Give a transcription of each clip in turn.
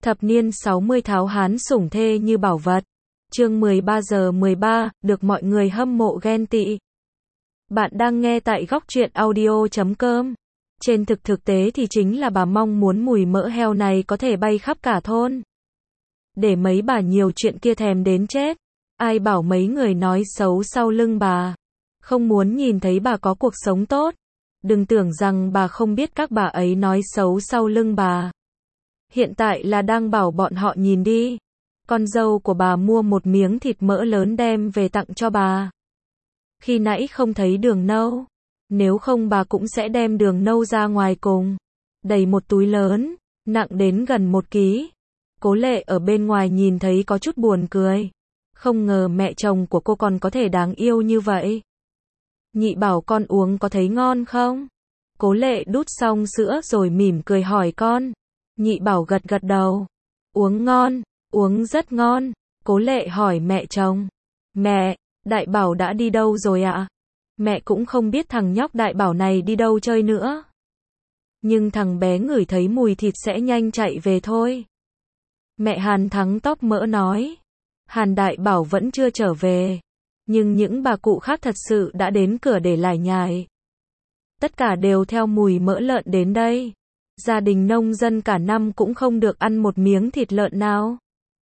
Thập niên 60 tháo hán sủng thê như bảo vật. Chương 13 giờ 13, được mọi người hâm mộ ghen tị. Bạn đang nghe tại góc truyện audio.com. Trên thực tế thì chính là bà mong muốn mùi mỡ heo này có thể bay khắp cả thôn. Để mấy bà nhiều chuyện kia thèm đến chết. Ai bảo mấy người nói xấu sau lưng bà. Không muốn nhìn thấy bà có cuộc sống tốt. Đừng tưởng rằng bà không biết các bà ấy nói xấu sau lưng bà. Hiện tại là đang bảo bọn họ nhìn đi. Con dâu của bà mua một miếng thịt mỡ lớn đem về tặng cho bà. Khi nãy không thấy đường nâu. Nếu không bà cũng sẽ đem đường nâu ra ngoài cùng. Đầy một túi lớn, nặng đến gần 1 ký. Cố Lệ ở bên ngoài nhìn thấy có chút buồn cười. Không ngờ mẹ chồng của cô còn có thể đáng yêu như vậy. Nhị bảo con uống có thấy ngon không? Cố Lệ đút xong sữa rồi mỉm cười hỏi con. Nhị bảo gật gật đầu. Uống ngon, uống rất ngon. Cố Lệ hỏi mẹ chồng. Mẹ, Đại Bảo đã đi đâu rồi ạ? Mẹ cũng không biết thằng nhóc Đại Bảo này đi đâu chơi nữa. Nhưng thằng bé ngửi thấy mùi thịt sẽ nhanh chạy về thôi. Mẹ Hàn Thắng tóp mỡ nói. Hàn Đại Bảo vẫn chưa trở về. Nhưng những bà cụ khác thật sự đã đến cửa để lải nhải. Tất cả đều theo mùi mỡ lợn đến đây. Gia đình nông dân cả năm cũng không được ăn một miếng thịt lợn nào.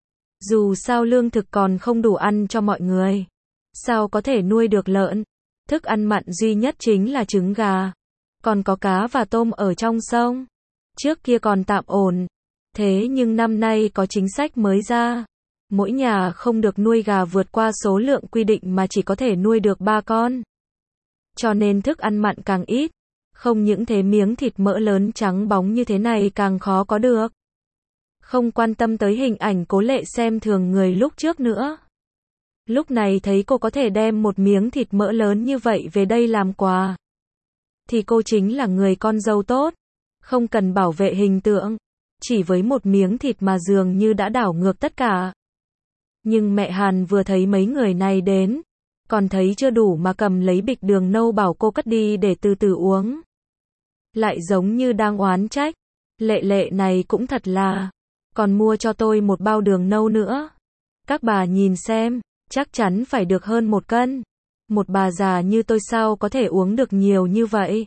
Dù sao lương thực còn không đủ ăn cho mọi người. Sao có thể nuôi được lợn? Thức ăn mặn duy nhất chính là trứng gà. Còn có cá và tôm ở trong sông. Trước kia còn tạm ổn. Thế nhưng năm nay có chính sách mới ra. Mỗi nhà không được nuôi gà vượt qua số lượng quy định mà chỉ có thể nuôi được 3 con. Cho nên thức ăn mặn càng ít. Không những thế miếng thịt mỡ lớn trắng bóng như thế này càng khó có được. Không quan tâm tới hình ảnh Cố Lệ xem thường người lúc trước nữa. Lúc này thấy cô có thể đem một miếng thịt mỡ lớn như vậy về đây làm quà. Thì cô chính là người con dâu tốt. Không cần bảo vệ hình tượng. Chỉ với một miếng thịt mà dường như đã đảo ngược tất cả. Nhưng mẹ Hàn vừa thấy mấy người này đến. Còn thấy chưa đủ mà cầm lấy bịch đường nâu bảo cô cất đi để từ từ uống. Lại giống như đang oán trách. Lệ Lệ này cũng thật là. Còn mua cho tôi một bao đường nâu nữa. Các bà nhìn xem. Chắc chắn phải được hơn 1 cân. Một bà già như tôi sao có thể uống được nhiều như vậy.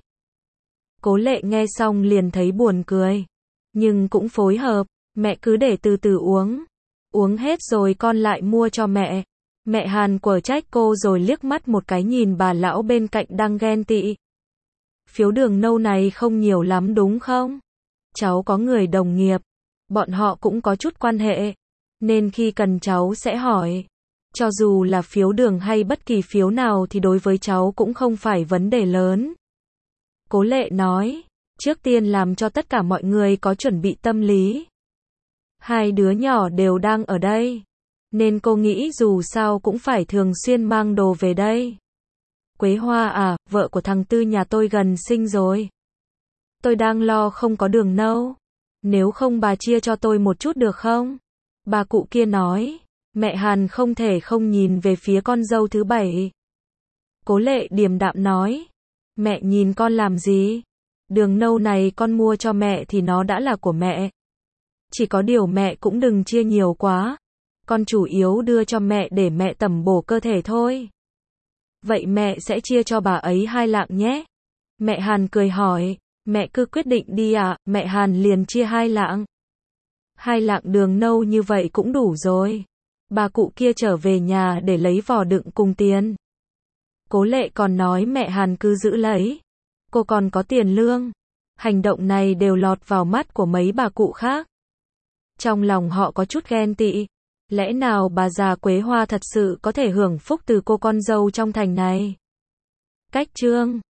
Cố Lệ nghe xong liền thấy buồn cười. Nhưng cũng phối hợp. Mẹ cứ để từ từ uống. Uống hết rồi con lại mua cho mẹ. Mẹ Hàn quở trách cô rồi liếc mắt một cái nhìn bà lão bên cạnh đang ghen tị. Phiếu đường nâu này không nhiều lắm đúng không? Cháu có người đồng nghiệp. Bọn họ cũng có chút quan hệ. Nên khi cần cháu sẽ hỏi. Cho dù là phiếu đường hay bất kỳ phiếu nào thì đối với cháu cũng không phải vấn đề lớn. Cố Lệ nói. Trước tiên làm cho tất cả mọi người có chuẩn bị tâm lý. 2 đứa nhỏ đều đang ở đây. Nên cô nghĩ dù sao cũng phải thường xuyên mang đồ về đây. Quế Hoa à, vợ của thằng Tư nhà tôi gần sinh rồi. Tôi đang lo không có đường nâu. Nếu không bà chia cho tôi một chút được không? Bà cụ kia nói. Mẹ Hàn không thể không nhìn về phía con dâu thứ 7. Cố Lệ điềm đạm nói. Mẹ nhìn con làm gì? Đường nâu này con mua cho mẹ thì nó đã là của mẹ. Chỉ có điều mẹ cũng đừng chia nhiều quá. Con chủ yếu đưa cho mẹ để mẹ tẩm bổ cơ thể thôi. Vậy mẹ sẽ chia cho bà ấy 2 lạng nhé. Mẹ Hàn cười hỏi. Mẹ cứ quyết định đi ạ. Mẹ Hàn liền chia 2 lạng. 2 lạng đường nâu như vậy cũng đủ rồi. Bà cụ kia trở về nhà để lấy vò đựng cùng tiền. Cố Lệ còn nói mẹ Hàn cứ giữ lấy. Cô còn có tiền lương. Hành động này đều lọt vào mắt của mấy bà cụ khác. Trong lòng họ có chút ghen tị. Lẽ nào bà già Quế Hoa thật sự có thể hưởng phúc từ cô con dâu trong thành này? Cách chương